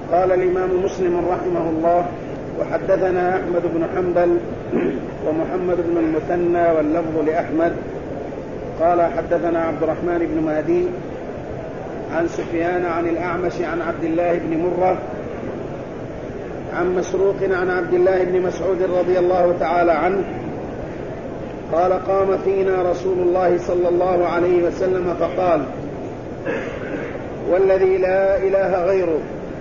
قال الإمام مسلم رحمه الله: وحدثنا أحمد بن حنبل ومحمد بن المثنى واللفظ لأحمد قال حدثنا عبد الرحمن بن مهدي عن سفيان عن الأعمش عن عبد الله بن مرة عن مسروق عن عبد الله بن مسعود رضي الله تعالى عنه قال: قام فينا رسول الله صلى الله عليه وسلم فقال: والذي لا إله غيره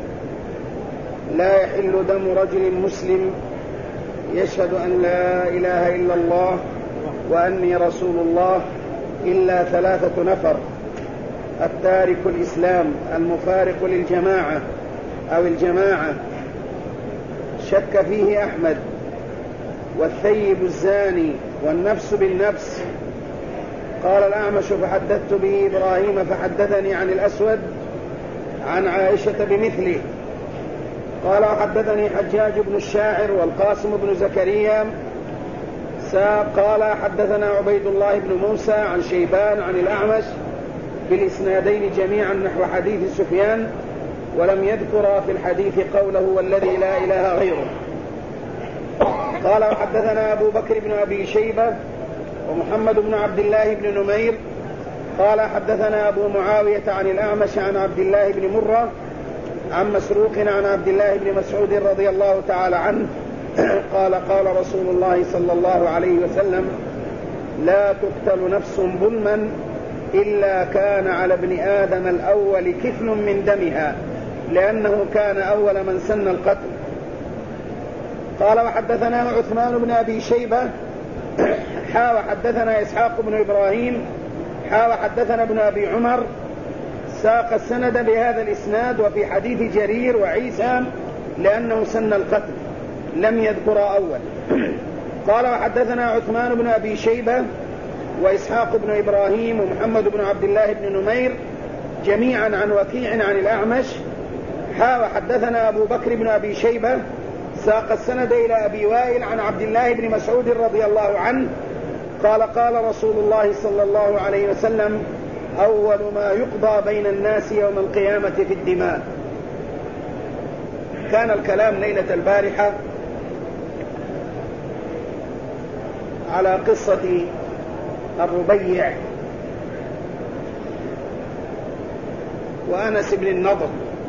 لا يحل دم رجل مسلم يشهد أن لا إله إلا الله وأني رسول الله إلا 3 نفر: التارك الإسلام المفارق للجماعة أو الجماعة شك فيه أحمد، والثيب الزاني، والنفس بالنفس. قال الأعمش: فحدثت به إبراهيم فحدثني عن الأسود عن عائشة بمثله. قال: وحدثني حجاج بن الشاعر والقاسم بن زكريا قال: حدثنا عبيد الله بن موسى عن شيبان عن الأعمش بالإسنادين جميعا نحو حديث سفيان، ولم يذكر في الحديث قوله: والذي لا إله غيره. قال: وحدثنا أبو بكر بن أبي شيبة ومحمد بن عبد الله بن نمير قال: حدثنا أبو معاوية عن الأعمش عن عبد الله بن مرة عن مسروق عن عبد الله بن مسعود رضي الله تعالى عنه قال: قال رسول الله صلى الله عليه وسلم: لا تقتل نفس ظلما إلا كان على ابن آدم الأول كفل من دمها، لأنه كان أول من سن القتل. قال: وحدثنا عثمان بن أبي شيبة وحدثنا إسحاق بن إبراهيم وحدثنا ابن أبي عمر ساق السند بهذا الإسناد وفي حديث جرير وعيسى لأنه سن القتل لم يذكر أول. قال: وحدثنا عثمان بن أبي شيبة وإسحاق بن إبراهيم ومحمد بن عبد الله بن نمير جميعا عن وكيع عن الأعمش وحدثنا أبو بكر بن أبي شيبة ساق السند إلى أبي وائل عن عبد الله بن مسعود رضي الله عنه قال: قال رسول الله صلى الله عليه وسلم: أول ما يقضى بين الناس يوم القيامة في الدماء. كان الكلام ليلة البارحة على قصة الربيع وأنس بن النضر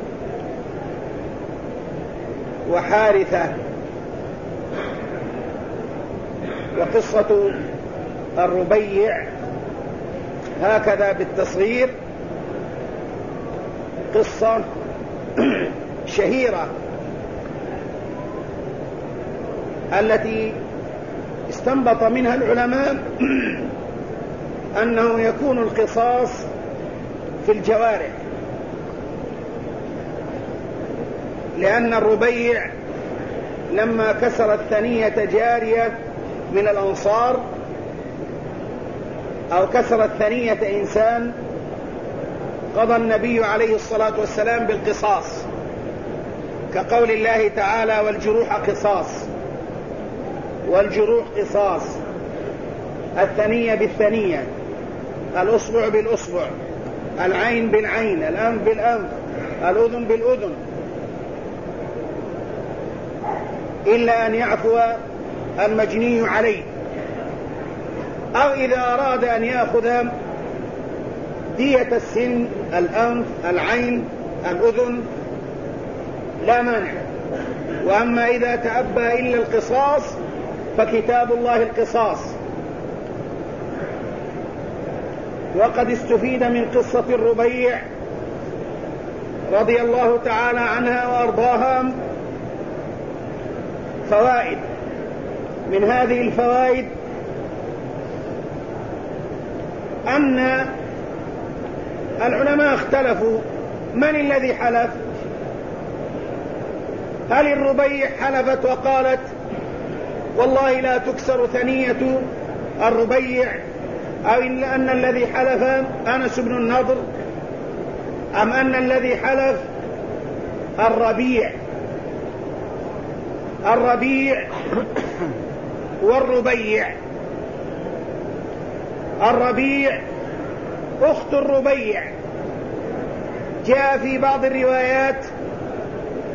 وحارثة، وقصة الربيع هكذا بالتصغير قصة شهيرة التي استنبط منها العلماء أنه يكون القصاص في الجوارح، لأن الربيع لما كسرت ثنية جارية من الأنصار أو كسرت ثنية إنسان قضى النبي عليه الصلاة والسلام بالقصاص، كقول الله تعالى: والجروح قصاص. والجروح قصاص، الثنية بالثنية، الأصبع بالأصبع، العين بالعين، الأنف بالأنف، الأذن بالأذن، إلا أن يعفو المجني عليه، أو إذا أراد أن يأخذ دية السن، الأنف، العين، الأذن، لا مانع. وأما إذا تأبى إلا القصاص فكتاب الله القصاص. وقد استفيد من قصة الربيع رضي الله تعالى عنها وأرضاها فوائد. من هذه الفوائد أن العلماء اختلفوا من الذي حلف. هل الربيع حلفت وقالت: والله لا تكسر ثنية الربيع، أو أن الذي حلف أنس بن النضر، أم أن الذي حلف الربيع والربيع؟ الربيع أخت الربيع. جاء في بعض الروايات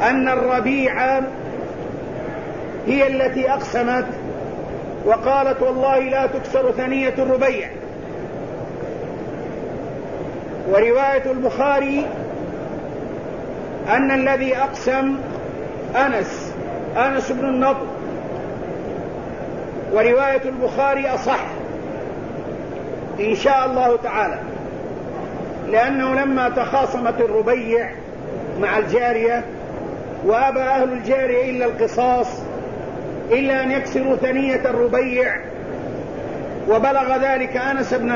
أن الربيع هي التي أقسمت وقالت والله لا تكسر ثنية الربيع. ورواية البخاري أن الذي أقسم أنس بن النضر، ورواية البخاري أصح إن شاء الله تعالى، لأنه لما تخاصمت الربيع مع الجارية وأبى أهل الجارية إلا القصاص إلا أن يكسروا ثنية الربيع، وبلغ ذلك أنس بن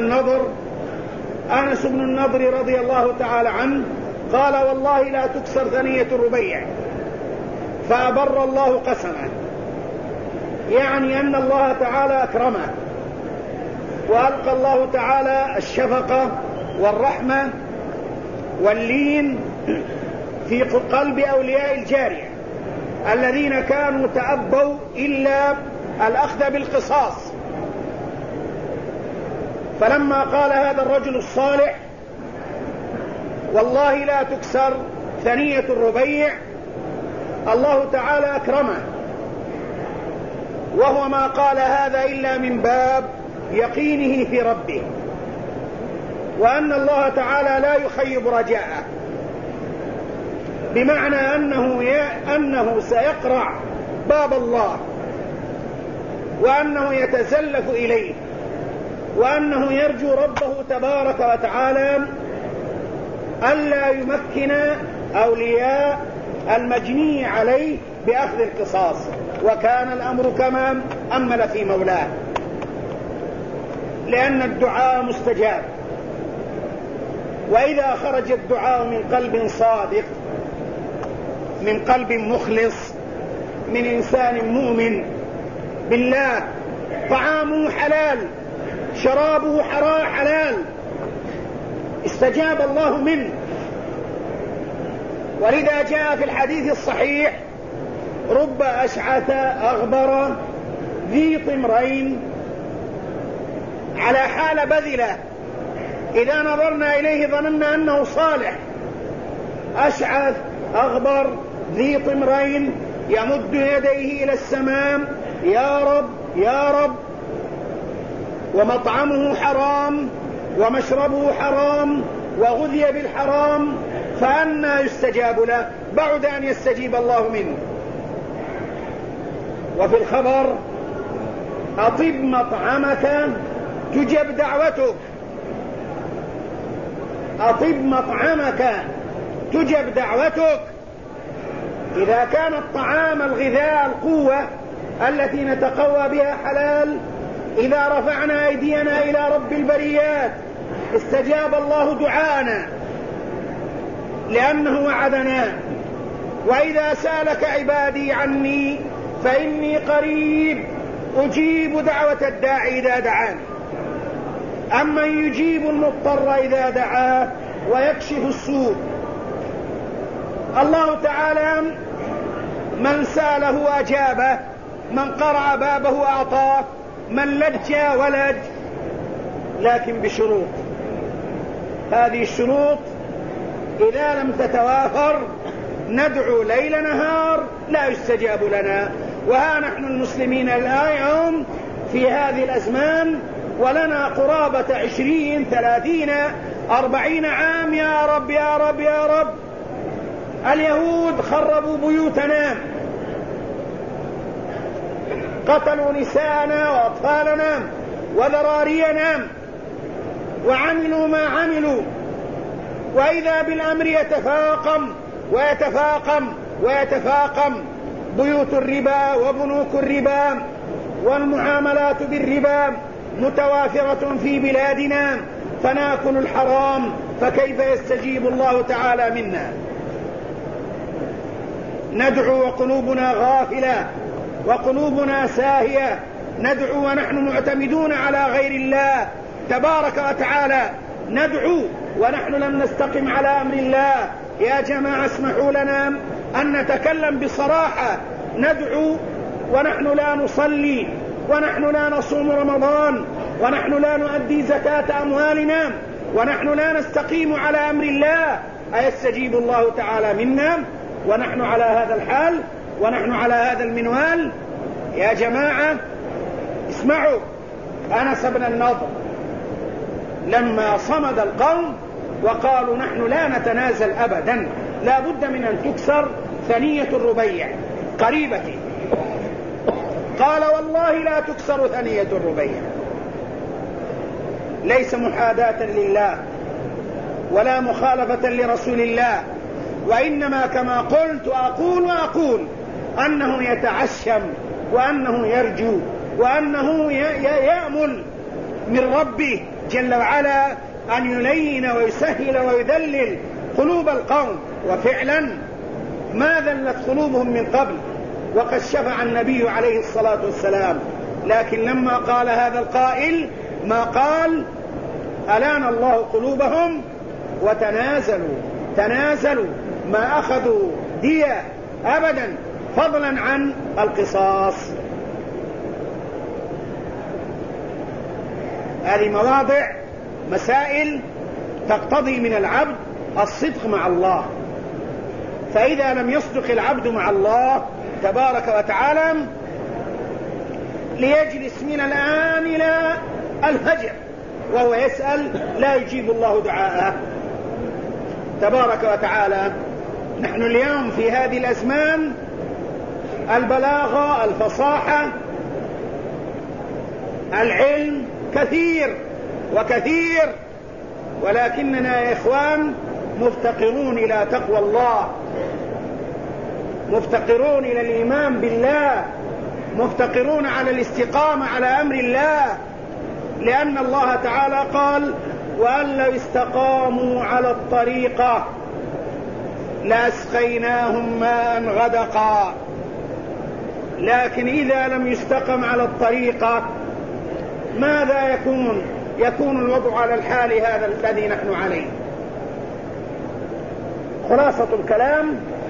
النضر رضي الله تعالى عنه قال والله لا تكسر ثنية الربيع، فأبر الله قسمه، يعني أن الله تعالى أكرمه وألقى الله تعالى الشفقة والرحمة واللين في قلب أولياء الجارية الذين كانوا تأبوا إلا الأخذ بالقصاص. فلما قال هذا الرجل الصالح والله لا تكسر ثنية الربيع الله تعالى أكرمه، وهو ما قال هذا إلا من باب يقينه في ربه، وأن الله تعالى لا يخيب رجاءه، بمعنى أنه سيقرع باب الله، وأنه يتزلف إليه، وأنه يرجو ربه تبارك وتعالى ألا يمكن أولياء المجني عليه بأخذ القصاص، وكان الأمر كما أمل في مولاه، لأن الدعاء مستجاب، وإذا خرج الدعاء من قلب صادق، من قلب مخلص، من إنسان مؤمن بالله، طعامه حلال شرابه حلال، استجاب الله منه. ولذا جاء في الحديث الصحيح رب أشعث أغبر ذي طمرين على حال بذلة، إذا نظرنا إليه ظننا أنه صالح، أشعث أغبر ذي طمرين يمد يديه إلى السماء يا رب يا رب، ومطعمه حرام ومشربه حرام وغذي بالحرام، فأنى يستجاب له؟ بعد أن يستجيب الله منه. وفي الخبر أطب مطعمك تجب دعوتك، أطب مطعمك تجب دعوتك. إذا كان الطعام الغذاء القوة التي نتقوى بها حلال، إذا رفعنا أيدينا إلى رب البريات استجاب الله دعاءنا لأنه وعدنا وإذا سألك عبادي عني فإني قريب أجيب دعوة الداعي إذا دعاني. أمن يجيب المضطر إذا دعاه ويكشف السوء. الله تعالى من سأله أجابه، من قرع بابه أعطاه، من لج ولج، لكن بشروط. هذه الشروط إذا لم تتوافر ندعو ليل نهار لا يستجاب لنا. وها نحن المسلمين الآن في هذه الأزمان ولنا قرابة 20 30 40 عام يا رب يا رب يا رب. اليهود خربوا بيوتنا، قتلوا نساءنا وأطفالنا وذرارينا وعملوا ما عملوا، وإذا بالأمر يتفاقم ويتفاقم ويتفاقم. بيوت الربا وبنوك الربا والمعاملات بالربا متوافرة في بلادنا، فناكل الحرام، فكيف يستجيب الله تعالى منا؟ ندعو وقلوبنا غافلة وقلوبنا ساهية، ندعو ونحن معتمدون على غير الله تبارك وتعالى، ندعو ونحن لم نستقم على أمر الله. يا جماعة اسمحوا لنا أن نتكلم بصراحة، ندعو ونحن لا نصلي، ونحن لا نصوم رمضان، ونحن لا نؤدي زكاة أموالنا، ونحن لا نستقيم على أمر الله، أيستجيب الله تعالى منا؟ ونحن على هذا الحال ونحن على هذا المنوال. يا جماعة اسمعوا، أنس بن النضر لما صمد القوم وقالوا نحن لا نتنازل أبدا، لا بد من أن تكسر ثنية الربيع قريبتي، قال والله لا تكسر ثنية الربيع، ليس محاداة لله ولا مخالفة لرسول الله، وإنما كما قلت وأقول أنه يتعشم وأنه يرجو وأنه يأمل من ربه جل وعلا أن يلين ويسهل ويذلل قلوب القوم. وفعلا ما ذلت قلوبهم من قبل، وقد شفع النبي عليه الصلاة والسلام، لكن لما قال هذا القائل ما قال ألان الله قلوبهم وتنازلوا ما أخذوا دية أبدا، فضلا عن القصاص. هذه مواضع مسائل تقتضي من العبد الصدق مع الله، فإذا لم يصدق العبد مع الله تبارك وتعالى ليجلس من الآن إلى الفجر وهو يسأل لا يجيب الله دعاءه تبارك وتعالى. نحن اليوم في هذه الأزمان البلاغة، الفصاحة، العلم كثير وكثير، ولكننا يا إخوان مفتقرون إلى تقوى الله، مفتقرون إلى الإيمان بالله، مفتقرون على الاستقامة على أمر الله، لأن الله تعالى قال وأن لو استقاموا على الطريقة لأسقيناهم ماء غدقا. لكن إذا لم يستقم على الطريقة ماذا يكون الوضع على الحال هذا الذي نحن عليه. خلاصة الكلام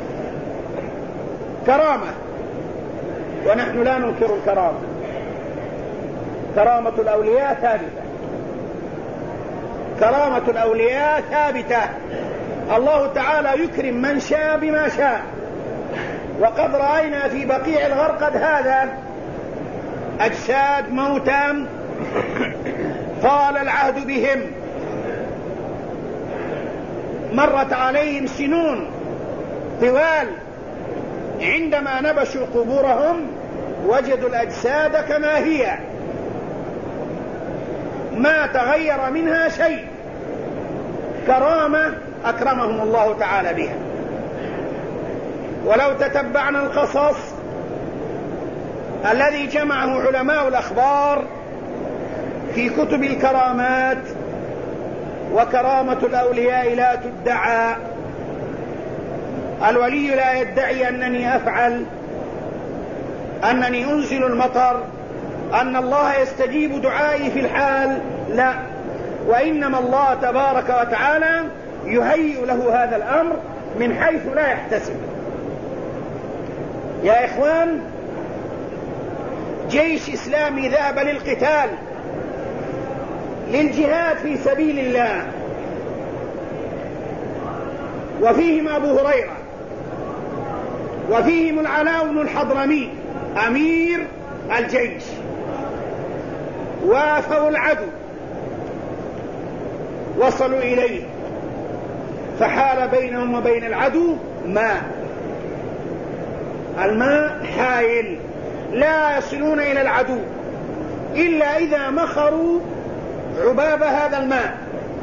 كرامة، ونحن لا ننكر الكرامة، كرامة الأولياء ثابتة، كرامة الأولياء ثابتة. الله تعالى يكرم من شاء بما شاء، وقد رأينا في بقيع الغرقد هذا أجساد موتى طال العهد بهم، مرت عليهم سنون طوال، عندما نبشوا قبورهم وجدوا الأجساد كما هي، ما تغير منها شيء، كرامة أكرمهم الله تعالى بها. ولو تتبعنا القصص الذي جمعه علماء الأخبار في كتب الكرامات، وكرامة الأولياء لا تدعى، الولي لا يدعي أنني أفعل، أنني أنزل المطر، أن الله يستجيب دعائي في الحال، لا، وإنما الله تبارك وتعالى يهيئ له هذا الأمر من حيث لا يحتسب. يا إخوان، جيش إسلامي ذهب للقتال، للجهاد في سبيل الله، وفيهم أبو هريرة، وفيهم العلاء بن الحضرمي أمير الجيش، وافوا العدو، وصلوا إليه، فحال بينهم وبين العدو ماء، الماء حائل، لا يصلون إلى العدو إلا إذا مخروا عباب هذا الماء،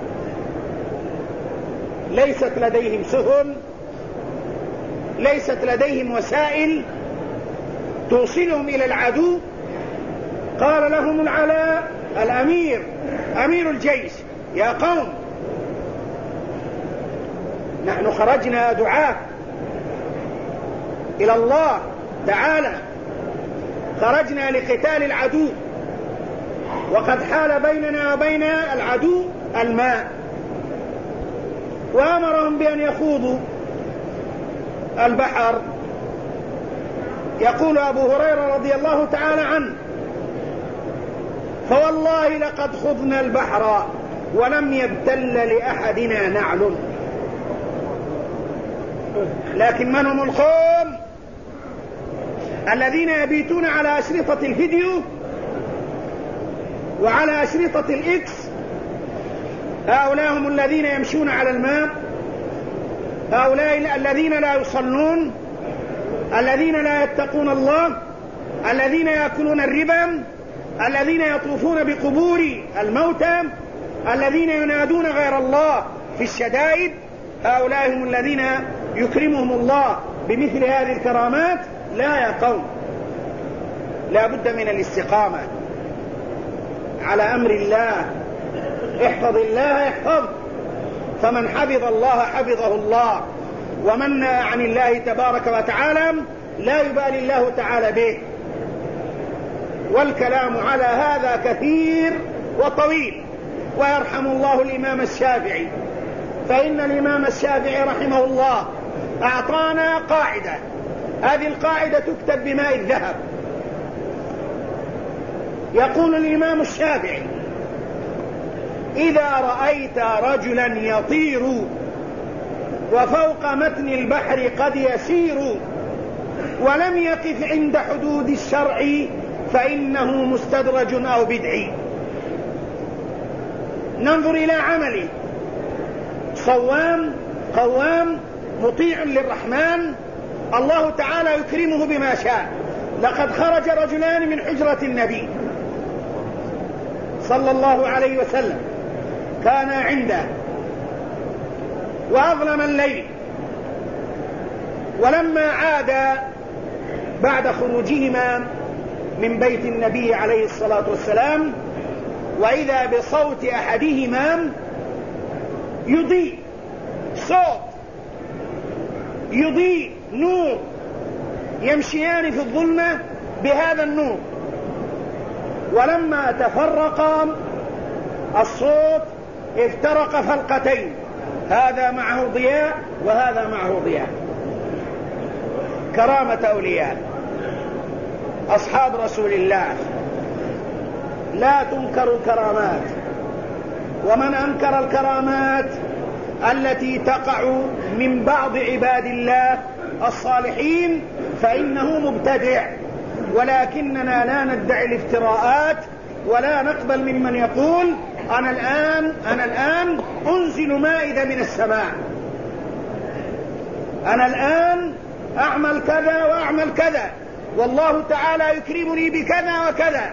ليست لديهم سفن، ليست لديهم وسائل توصلهم إلى العدو. قال لهم العلاء الأمير أمير الجيش يا قوم، نحن خرجنا دعاة إلى الله تعالى، خرجنا لقتال العدو، وقد حال بيننا وبين العدو الماء، وأمرهم بأن يخوضوا البحر. يقول أبو هريرة رضي الله تعالى عنه فوالله لقد خضنا البحر ولم يبتل لأحدنا نعل. لكن من هم القوم الذين يبيتون على أشرطة الفيديو وعلى أشرطة الإكس؟ هؤلاء هم الذين يمشون على الماء، هؤلاء الذين لا يصلون، الذين لا يتقون الله، الذين يأكلون الربا، الذين يطوفون بقبور الموتى، الذين ينادون غير الله في الشدائد. هؤلاء هم الذين يكرمهم الله بمثل هذه الكرامات. لا يا قوم، لا بد من الاستقامة على أمر الله. احفظ الله يحفظ، فمن حفظ الله حفظه الله، ومن عن الله تبارك وتعالى لا يبالي الله تعالى به. والكلام على هذا كثير وطويل، ويرحم الله الإمام الشافعي، فإن الإمام الشافعي رحمه الله أعطانا قاعدة، هذه القاعدة تكتب بماء الذهب. يقول الإمام الشافعي: إذا رأيت رجلا يطير وفوق متن البحر قد يسير ولم يقف عند حدود الشرع فإنه مستدرج أو بدعي. ننظر إلى عمله: صوام قوام مطيع للرحمن، الله تعالى يكرمه بما شاء. لقد خرج رجلان من حجرة النبي صلى الله عليه وسلم، كان عنده وأظلم الليل، ولما عاد بعد خروجهما من بيت النبي عليه الصلاة والسلام وإذا بصوت أحدهما يضيء، صوت يضيء، نور، يمشيان في الظلمة بهذا النور. ولما تفرقا الصوت افترق فلقتين، هذا معه ضياء وهذا معه ضياء. كرامة أولياء أصحاب رسول الله لا تنكر الكرامات، ومن أنكر الكرامات التي تقع من بعض عباد الله الصالحين فإنه مبتدع. ولكننا لا ندعي الافتراءات ولا نقبل ممن يقول أنا الآن أنزل مائدة من السماء، أنا الآن أعمل كذا وأعمل كذا، والله تعالى يكرمني بكذا وكذا.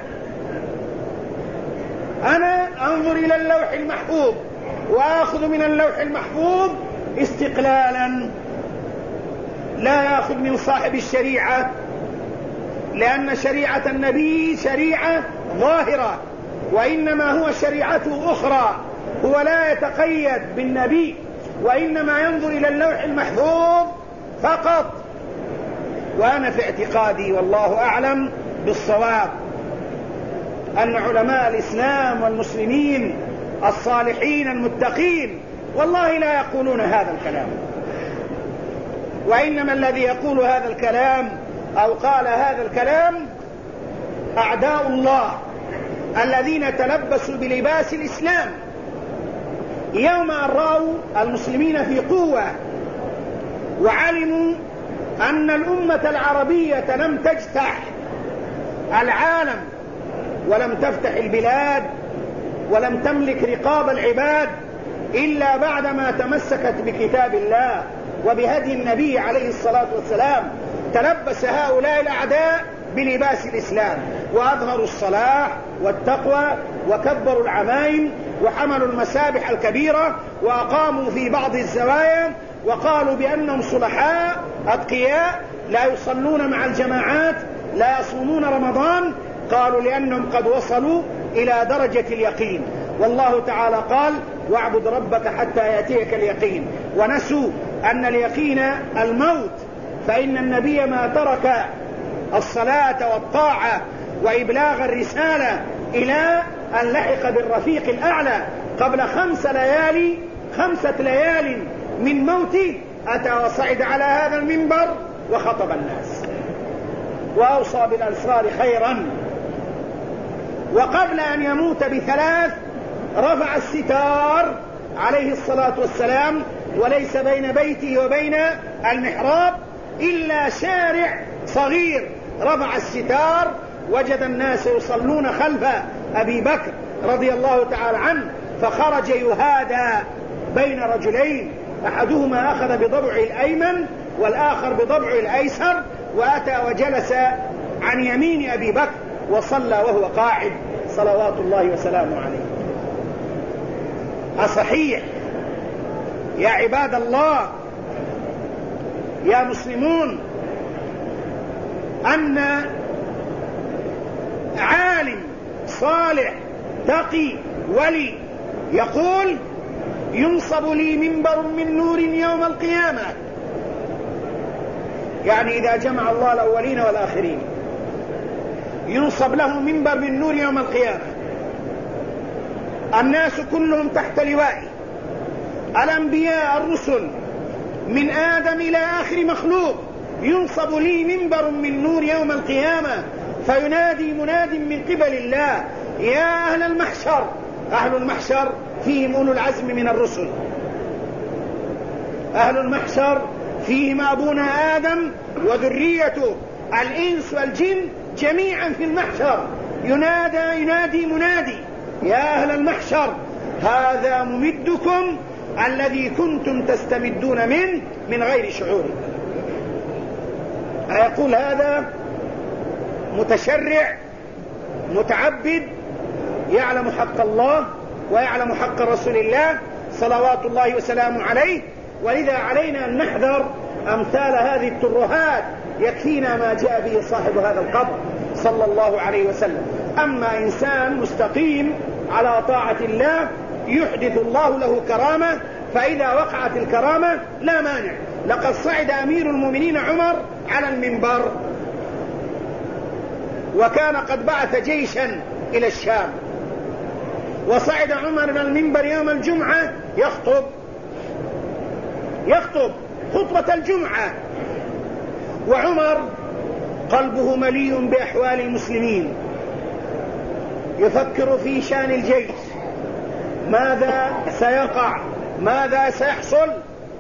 أنا أنظر إلى اللوح المحفوظ وأخذ من اللوح المحفوظ استقلالا، لا يأخذ من صاحب الشريعة، لأن شريعة النبي شريعة ظاهرة، وإنما هو شريعته أخرى. هو لا يتقيد بالنبي، وإنما ينظر إلى اللوح المحفوظ فقط. وأنا في اعتقادي والله أعلم بالصواب أن علماء الإسلام والمسلمين الصالحين المتقين والله لا يقولون هذا الكلام، وإنما الذي يقول هذا الكلام أو قال هذا الكلام أعداء الله الذين تلبسوا بلباس الإسلام يوم أن رأوا المسلمين في قوة وعلموا أن الأمة العربية لم تجتح العالم ولم تفتح البلاد ولم تملك رقاب العباد إلا بعدما تمسكت بكتاب الله وبهدي النبي عليه الصلاة والسلام. تلبس هؤلاء الأعداء بلباس الإسلام وأظهروا الصلاح والتقوى وكبروا العمائم وحملوا المسابح الكبيرة وأقاموا في بعض الزوايا وقالوا بأنهم صلحاء أتقياء لا يصلون مع الجماعات لا يصومون رمضان. قالوا لأنهم قد وصلوا إلى درجة اليقين، والله تعالى قال واعبد ربك حتى يأتيك اليقين. ونسوا أن اليقين الموت، فإن النبي ما ترك الصلاة والطاعة وإبلاغ الرسالة إلى أن لحق بالرفيق الأعلى قبل 5 ليال من موته. أتى وصعد على هذا المنبر وخطب الناس وأوصى بالأسرار خيرا، وقبل أن يموت ب3 رفع الستار عليه الصلاة والسلام وليس بين بيته وبين المحراب إلا شارع صغير. رفع الستار وجد الناس يصلون خلف أبي بكر رضي الله تعالى عنه، فخرج يهادى بين رجلين، أحدهما أخذ بضبع الأيمن والآخر بضبع الأيسر، وأتى وجلس عن يمين أبي بكر وصلى وهو قاعد صلوات الله وسلامه عليه. أصحيح يا عباد الله يا مسلمون أن عالم صالح تقي ولي يقول ينصب لي منبر من نور يوم القيامة، يعني إذا جمع الله الأولين والآخرين ينصب له منبر من نور يوم القيامة، الناس كلهم تحت لوائه، الأنبياء الرسل من آدم إلى آخر مخلوق، ينصب لي منبر من نور يوم القيامة، فينادي مناد من قبل الله يا أهل المحشر. أهل المحشر فيهم أولو العزم من الرسل، أهل المحشر فيهم أبونا آدم وذريته الإنس والجن جميعا في المحشر. ينادي منادي يا أهل المحشر هذا ممدكم الذي كنتم تستمدون منه من غير شعور. أيقول هذا متشرع متعبد يعلم حق الله ويعلم حق رسول الله صلوات الله وسلامه عليه، ولذا علينا أن نحذر أمثال هذه الترهات. يكفينا ما جاء به صاحب هذا القبر صلى الله عليه وسلم. أما إنسان مستقيم على طاعة الله يحدث الله له كرامة، فإذا وقعت الكرامة لا مانع. لقد صعد أمير المؤمنين عمر على المنبر وكان قد بعث جيشا إلى الشام، وصعد عمر من المنبر يوم الجمعة يخطب خطبة الجمعة، وعمر قلبه مليء بأحوال المسلمين، يفكر في شان الجيش، ماذا سيقع، ماذا سيحصل.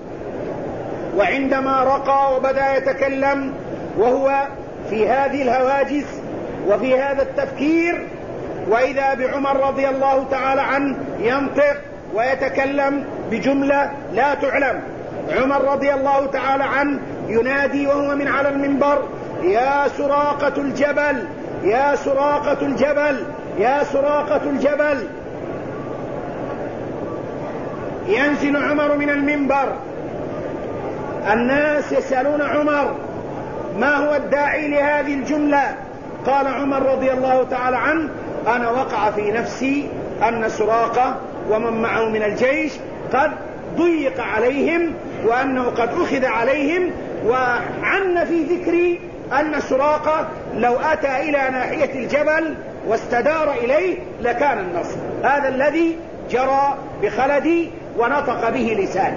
وعندما رقى وبدأ يتكلم وهو في هذه الهواجس وفي هذا التفكير، وإذا بعمر رضي الله تعالى عنه ينطق ويتكلم بجملة لا تعلم. عمر رضي الله تعالى عنه ينادي وهو من على المنبر يا سراقة الجبل، يا سراقة الجبل، يا سراقة الجبل. ينزل عمر من المنبر، الناس يسألون عمر ما هو الداعي لهذه الجملة؟ قال عمر رضي الله تعالى عنه أنا وقع في نفسي أن سراقة ومن معه من الجيش قد ضيق عليهم وأنه قد أخذ عليهم، وعن في ذكري أن سراقة لو أتى إلى ناحية الجبل واستدار إليه لكان النصر. هذا الذي جرى بخلدي ونطق به لساني.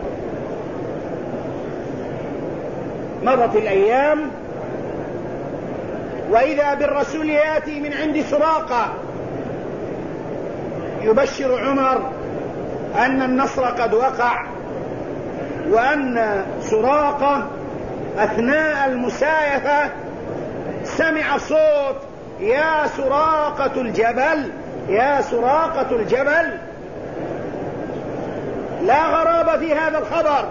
مضت الأيام وإذا بالرسول يأتي من عند سراقة يبشر عمر أن النصر قد وقع، وأن سراقة أثناء المسايفة سمع صوت يا سراقة الجبل، يا سراقة الجبل. لا غرابة في هذا الخبر،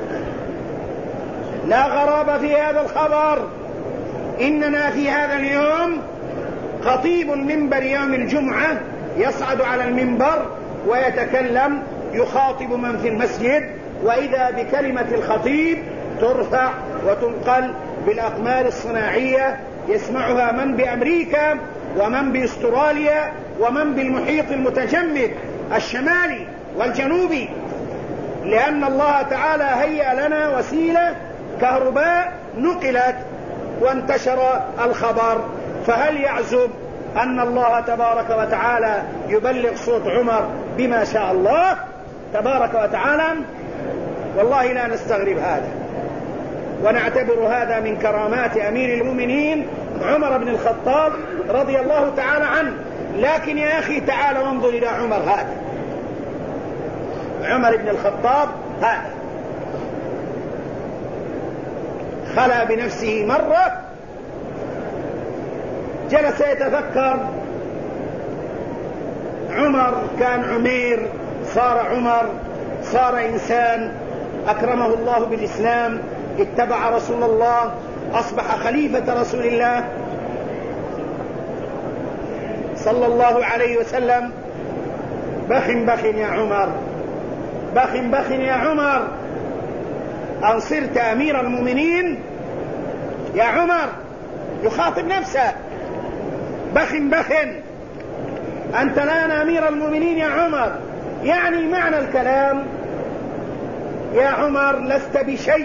لا غرابة في هذا الخبر. إننا في هذا اليوم خطيب المنبر يوم الجمعة يصعد على المنبر ويتكلم يخاطب من في المسجد، وإذا بكلمة الخطيب ترفع وتنقل بالأقمار الصناعية يسمعها من بأمريكا ومن بأستراليا ومن بالمحيط المتجمد الشمالي والجنوبي، لأن الله تعالى هيأ لنا وسيلة كهرباء نقلت وانتشر الخبر. فهل يعزب أن الله تبارك وتعالى يبلغ صوت عمر بما شاء الله تبارك وتعالى؟ والله لا نستغرب هذا، ونعتبر هذا من كرامات أمير المؤمنين عمر بن الخطاب رضي الله تعالى عنه. لكن يا أخي تعال وانظر إلى عمر هذا. عمر بن الخطاب هذا خلى بنفسه مرة، جلس يتفكر. عمر كان عمير، صار عمر، صار إنسان أكرمه الله بالإسلام، اتبع رسول الله، أصبح خليفة رسول الله صلى الله عليه وسلم. بخ يا عمر، بخ يا عمر، أن صرت أمير المؤمنين يا عمر. يخاطب نفسه، بخ أنت الآن أمير المؤمنين يا عمر. يعني معنى الكلام يا عمر لست بشيء،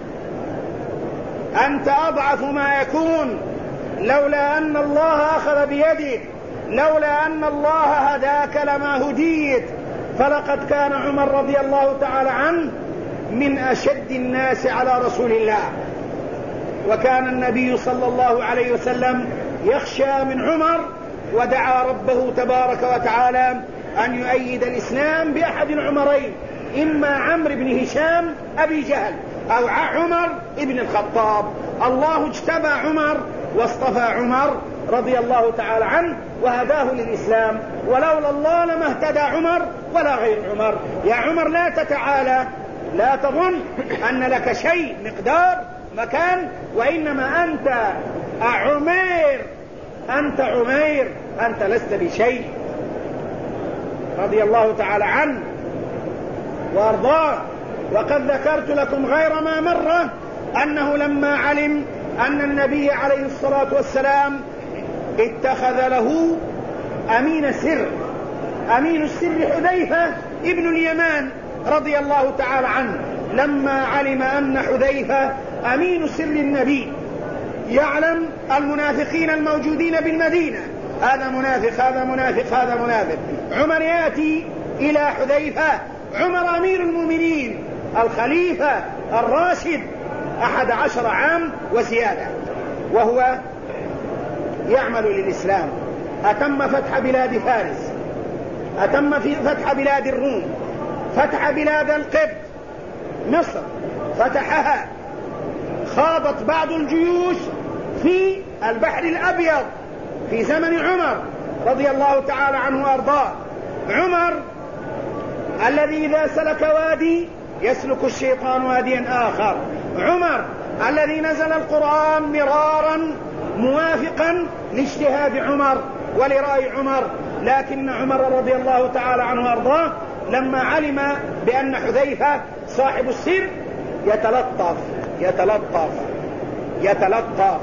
أنت أضعف ما يكون، لولا أن الله أخذ بيدك، لولا أن الله هداك لما هديت. فلقد كان عمر رضي الله تعالى عنه من أشد الناس على رسول الله، وكان النبي صلى الله عليه وسلم يخشى من عمر، ودعا ربه تبارك وتعالى أن يؤيد الإسلام بأحد العمرين، إما عمرو بن هشام أبي جهل أو عمر بن الخطاب. الله اجتبى عمر واصطفى عمر رضي الله تعالى عنه وهداه للإسلام، ولولا الله لما اهتدى عمر ولا غير عمر. يا عمر لا تتعالى، لا تظن أن لك شيء مقدار مكان، وإنما أنت عمير، أنت عمير، أنت لست بشيء. رضي الله تعالى عنه وأرضاه. وقد ذكرت لكم غير ما مرة أنه لما علم أن النبي عليه الصلاة والسلام اتخذ له أمين سر، أمين السر حذيفة ابن اليمان رضي الله تعالى عنه. لما علم أن حذيفة أمين سر النبي، يعلم المنافقين الموجودين بالمدينة، هذا منافق هذا منافق هذا منافق. عمر يأتي إلى حذيفة، عمر أمير المؤمنين الخليفة الراشد 11 عام وزيادة، وهو يعمل للإسلام. أتم فتح بلاد فارس، أتم في فتح بلاد الروم، فتح بلاد القبط، مصر فتحها، خاضت بعض الجيوش في البحر الأبيض في زمن عمر رضي الله تعالى عنه وأرضاه. عمر الذي إذا سلك وادي يسلك الشيطان واديا آخر، عمر الذي نزل القرآن مرارا موافقا لاجتهاد عمر ولرأي عمر. لكن عمر رضي الله تعالى عنه وأرضاه لما علم بأن حذيفة صاحب السر يتلطف يتلطف يتلطف،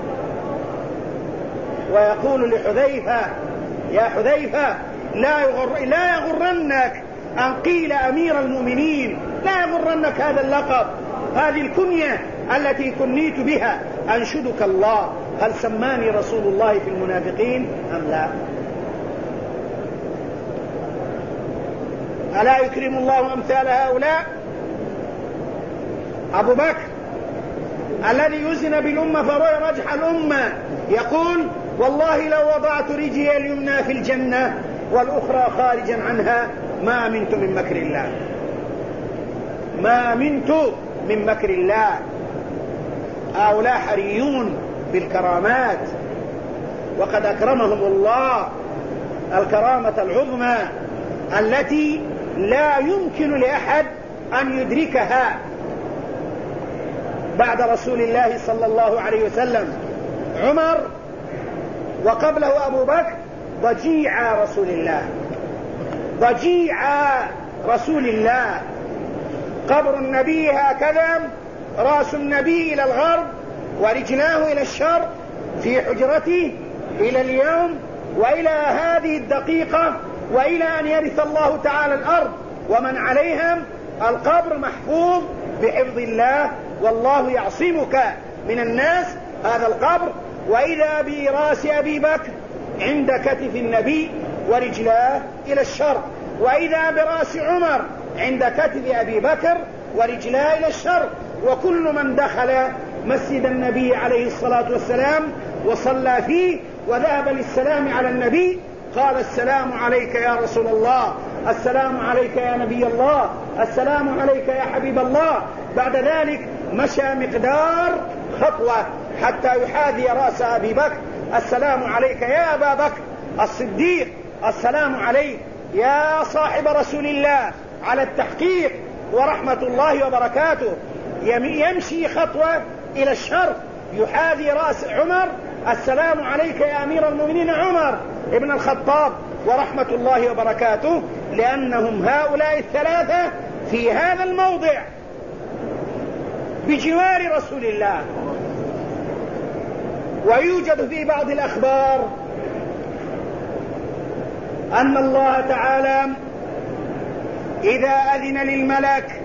ويقول لحذيفة: يا حذيفة لا يغرنك أن قيل أمير المؤمنين، لا يغرنك هذا اللقب، هذه الكنية التي كنيت بها. أنشدك الله، هل سماني رسول الله في المنافقين أم لا؟ ألا يكرم الله أمثال هؤلاء؟ أبو بكر الذي يزن بالأمة فروي رجح الأمة يقول: والله لو وضعت رجلي اليمنى في الجنة والأخرى خارجا عنها ما أمنت من مكر الله، ما أمنت من مكر الله. هؤلاء حريون بالكرامات، وقد أكرمهم الله الكرامة العظمى التي لا يمكن لأحد أن يدركها بعد رسول الله صلى الله عليه وسلم. عمر وقبله أبو بكر ضجيع رسول الله، ضجيع رسول الله. قبر النبي هكذا، رأس النبي إلى الغرب ورجلاه إلى الشرق، في حجرته إلى اليوم وإلى هذه الدقيقة وإلى أن يرث الله تعالى الأرض ومن عليها. القبر محفوظ بحفظ الله، والله يعصمك من الناس. هذا القبر، وإذا برأس أبي بكر عند كتف النبي ورجلاه إلى الشرق، وإذا برأس عمر عند كتف أبي بكر ورجلاه إلى الشرق. وكل من دخل مسجد النبي عليه الصلاة والسلام وصلى فيه وذهب للسلام على النبي قال: السلام عليك يا رسول الله، السلام عليك يا نبي الله، السلام عليك يا حبيب الله. بعد ذلك مشى مقدار خطوة حتى يحاذي رأس أبي بكر. السلام عليك يا أبا بكر الصديق، السلام عليك يا صاحب رسول الله على التحقيق ورحمة الله وبركاته. يمشي خطوة إلى الشرق يحاذي رأس عمر. السلام عليك يا أمير المؤمنين عمر ابن الخطاب ورحمة الله وبركاته، لأنهم هؤلاء الثلاثة في هذا الموضع بجوار رسول الله. ويوجد في بعض الأخبار أن الله تعالى إذا أذن للملك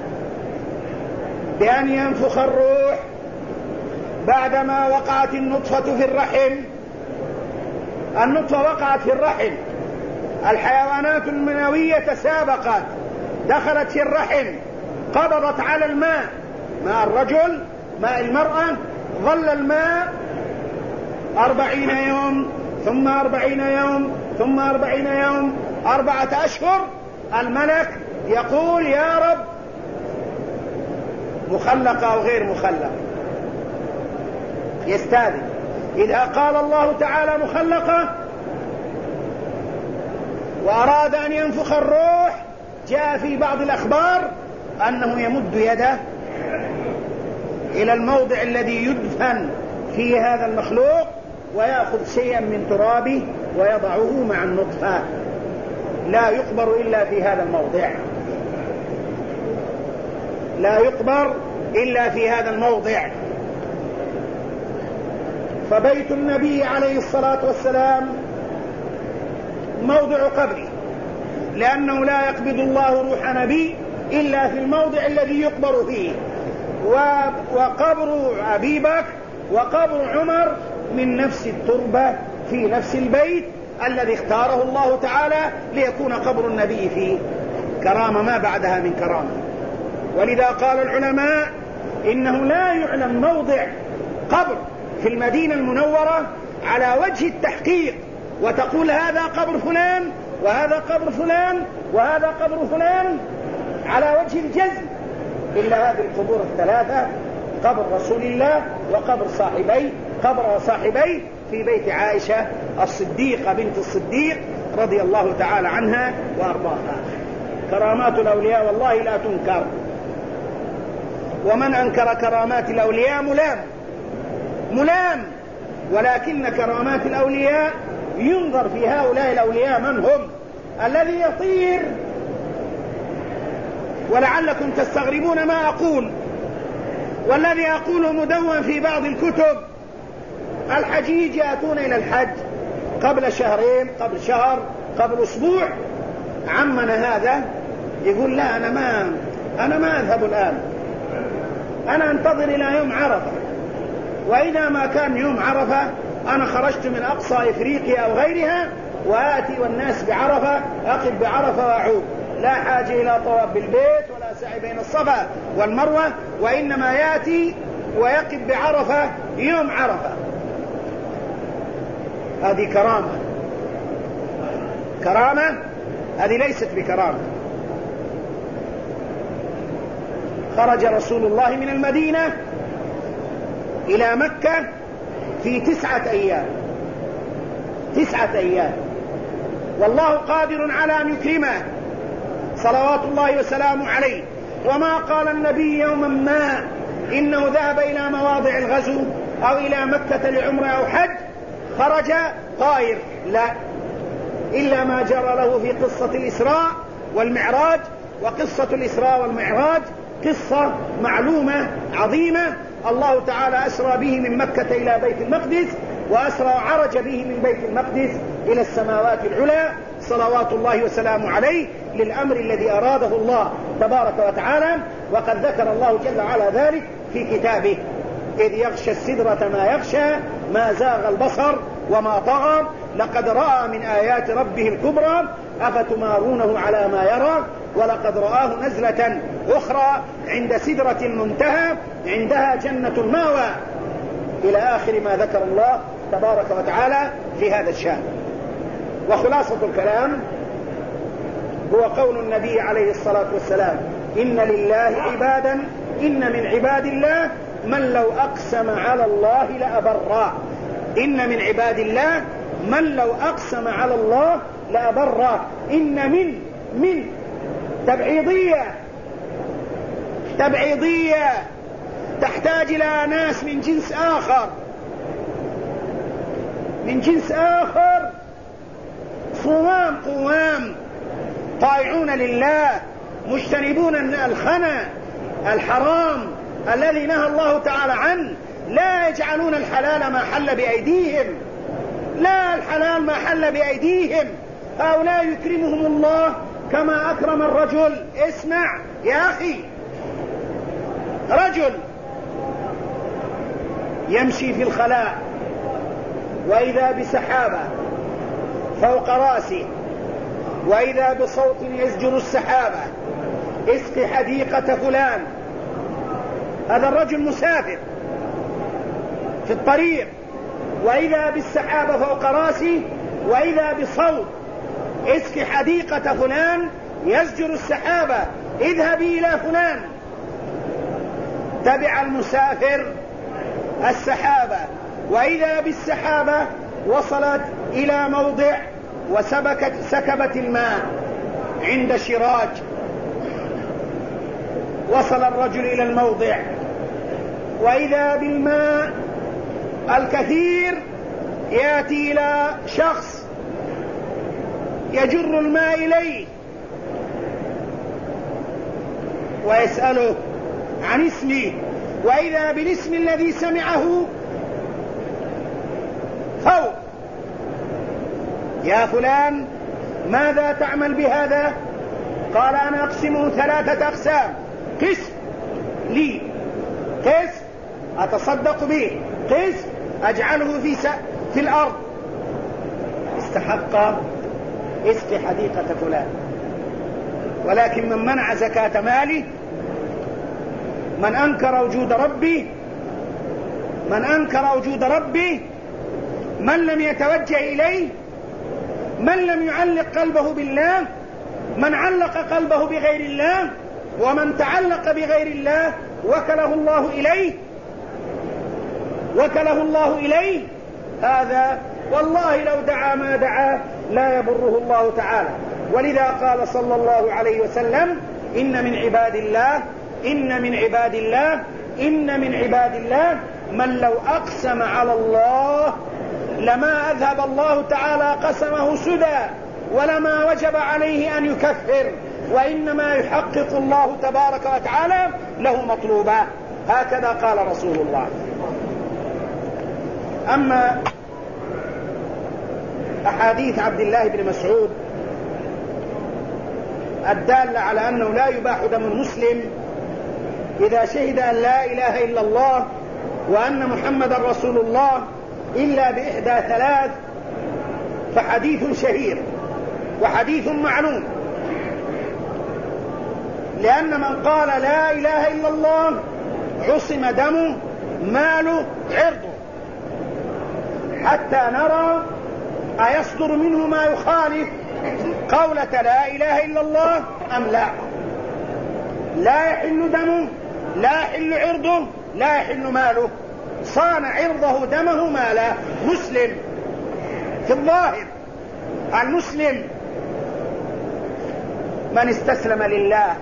بأن ينفخ الروح بعدما وقعت النطفة في الرحم، النطفة وقعت في الرحم، الحيوانات المنوية تسابقت، دخلت في الرحم، قبضت على الماء، ماء الرجل ماء المرأة، ظل الماء 40 يوم ثم 40 يوم ثم 40 يوم، 4 أشهر. الملك يقول يا رب مخلقة أو غير مخلقة، يستاذن. إذا قال الله تعالى مخلقة وأراد أن ينفخ الروح، جاء في بعض الأخبار أنه يمد يده إلى الموضع الذي يدفن فيه هذا المخلوق ويأخذ شيئا من ترابه ويضعه مع النطفة، لا يقبر إلا في هذا الموضع، لا يقبر إلا في هذا الموضع. فبيت النبي عليه الصلاة والسلام موضع قبره، لأنه لا يقبض الله روح نبي إلا في الموضع الذي يقبر فيه. وقبر أبي بكر وقبر عمر من نفس التربة في نفس البيت الذي اختاره الله تعالى ليكون قبر النبي فيه. كرامة ما بعدها من كرامة. ولذا قال العلماء إنه لا يعلم موضع قبر في المدينة المنورة على وجه التحقيق وتقول هذا قبر فلان وهذا قبر فلان وهذا قبر فلان على وجه الجزم إلا هذه القبور الثلاثة: قبر رسول الله وقبر صاحبي في بيت عائشة الصديقة بنت الصديق رضي الله تعالى عنها وأرضاها. كرامات الأولياء والله لا تنكر، ومن أنكر كرامات الأولياء ملام. ولكن كرامات الأولياء ينظر في هؤلاء الأولياء من هم. الذي يطير، ولعلكم تستغربون ما أقول والذي أقوله مدون في بعض الكتب: الحجيج يأتون إلى الحج قبل شهرين، قبل شهر، قبل أسبوع. عمنا هذا يقول لا أنا ما أذهب الآن، أنا أنتظر إلى يوم عرفة، وإذا ما كان يوم عرفة أنا خرجت من أقصى إفريقيا أو غيرها وآتي والناس بعرفة، أقف بعرفة وأعود، لا حاجة إلى طواف بالبيت ولا سعي بين الصفا والمروة، وإنما يأتي ويقف بعرفة يوم عرفة. هذه كرامة هذه ليست بكرامة. خرج رسول الله من المدينة إلى مكة في 9 أيام، والله قادر على أن يكرمه صلوات الله وسلامه عليه. وما قال النبي يوما ما إنه ذهب إلى مواضع الغزو أو إلى مكة لعمرة أو حج خرج طائر، لا، إلا ما جرى له في قصة الإسراء والمعراج. وقصة الإسراء والمعراج قصة معلومة عظيمة. الله تعالى أسرى به من مكة إلى بيت المقدس، وأسرى عرج به من بيت المقدس إلى السماوات العلى صلوات الله وسلامه عليه، للأمر الذي أراده الله تبارك وتعالى. وقد ذكر الله جل وعلا ذلك في كتابه: إذ يغشى السدرة ما يغشى ما زاغ البصر وما طغى لقد رأى من آيات ربه الكبرى أفتمارونه على ما يرى ولقد رآه نزلة أخرى عند سدرة المنتهى عندها جنة المأوى، إلى آخر ما ذكر الله تبارك وتعالى في هذا الشأن. وخلاصة الكلام هو قول النبي عليه الصلاة والسلام: إن لله عبادا، إن من عباد الله من لو أقسم على الله لأبره. إن من عباد الله من لو أقسم على الله لأبره. إن من تبعيضية تحتاج إلى ناس من جنس آخر قوام طائعون لله، مجتنبون الخنا الحرام الذي نهى الله تعالى عنه، لا يجعلون الحلال ما حل بأيديهم، لا الحلال ما حل بأيديهم. هؤلاء يكرمهم الله كما أكرم الرجل. اسمع يا أخي، رجل يمشي في الخلاء وإذا بسحابة فوق راسه، وإذا بصوت يزجر السحابة: اسق حديقة فلان. هذا الرجل مسافر في الطريق، وإذا بالسحابة فوق راسه، وإذا بصوت: اسق حديقة فلان، يزجر السحابة، اذهبي إلى فلان. تبع المسافر السحابة، وإذا بالسحابة وصلت إلى موضع سكبت الماء عند شراج. وصل الرجل إلى الموضع، وإذا بالماء الكثير يأتي إلى شخص يجر الماء إليه ويسأله عن اسمه، وإذا بالاسم الذي سمعه فوق: يا فلان ماذا تعمل بهذا؟ قال: أنا أقسمه 3 أقسام: قسم لي، قسم أتصدق به، قسم أجعله في الأرض. استحق اسق حديقة فلان. ولكن من منع زكاة ماله، من أنكر وجود ربه، من لم يتوجه إليه، من لم يعلق قلبه بالله، من علق قلبه بغير الله، ومن تعلق بغير الله وكله الله إليه، هذا والله لو دعا ما دعا لا يبره الله تعالى. ولذا قال صلى الله عليه وسلم: إن من عباد الله من لو أقسم على الله لما أذهب الله تعالى قسمه سدى، ولما وجب عليه أن يكفر، وإنما يحقق الله تبارك وتعالى له مطلوبا. هكذا قال رسول الله. أما أحاديث عبد الله بن مسعود الدالة على أنه لا يباح دم المسلم إذا شهد أن لا إله إلا الله وأن محمد رسول الله إلا بإحدى 3، فحديث شهير وحديث معلوم، لأن من قال لا إله إلا الله عصم دمه، ماله، عرضه، حتى نرى أيصدر منه ما يخالف قولة لا إله إلا الله أم لا. لا يحل دمه، لا يحل عرضه، لا يحل ماله، صان عرضه دمه ماله. مسلم في الظاهر، المسلم من استسلم لله،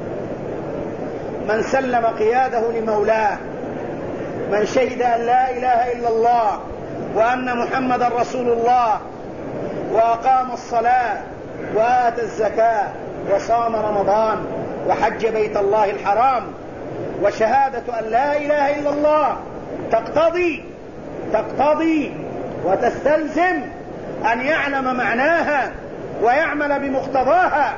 من سلم قياده لمولاه، من شهد أن لا إله إلا الله وأن محمد رسول الله، وأقام الصلاة وآتى الزكاة وصام رمضان وحج بيت الله الحرام. وشهادة أن لا إله إلا الله تقتضي وتستلزم أن يعلم معناها ويعمل بمقتضاها.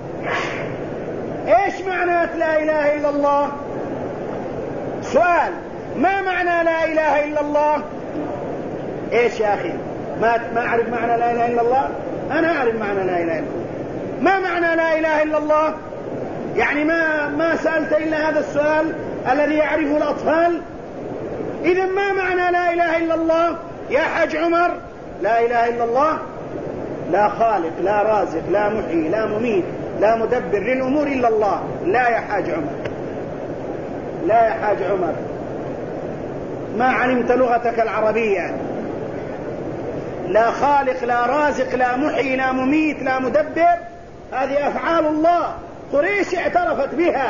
إيش معنى لا إله إلا الله؟ سؤال: ما معنى لا إله إلا الله؟ إيش يا أخي؟ ما أعرف معنى لا إله إلا الله؟ أنا أعرف معنى لا إله إلا الله. ما معنى لا إله إلا الله؟ يعني ما سألت إلا هذا السؤال الذي يعرفه الأطفال. إذن ما معنى لا إله إلا الله يا حاج عمر؟ لا إله إلا الله لا خالق، لا رازق، لا محيي، لا مميت، لا مدبر للأمور إلا الله. لا يا حاج عمر، لا يا حاج عمر، ما علمت لغتك العربية. لا خالق، لا رازق، لا محيي، لا مميت، لا مدبر، هذه أفعال الله، قريش اعترفت بها.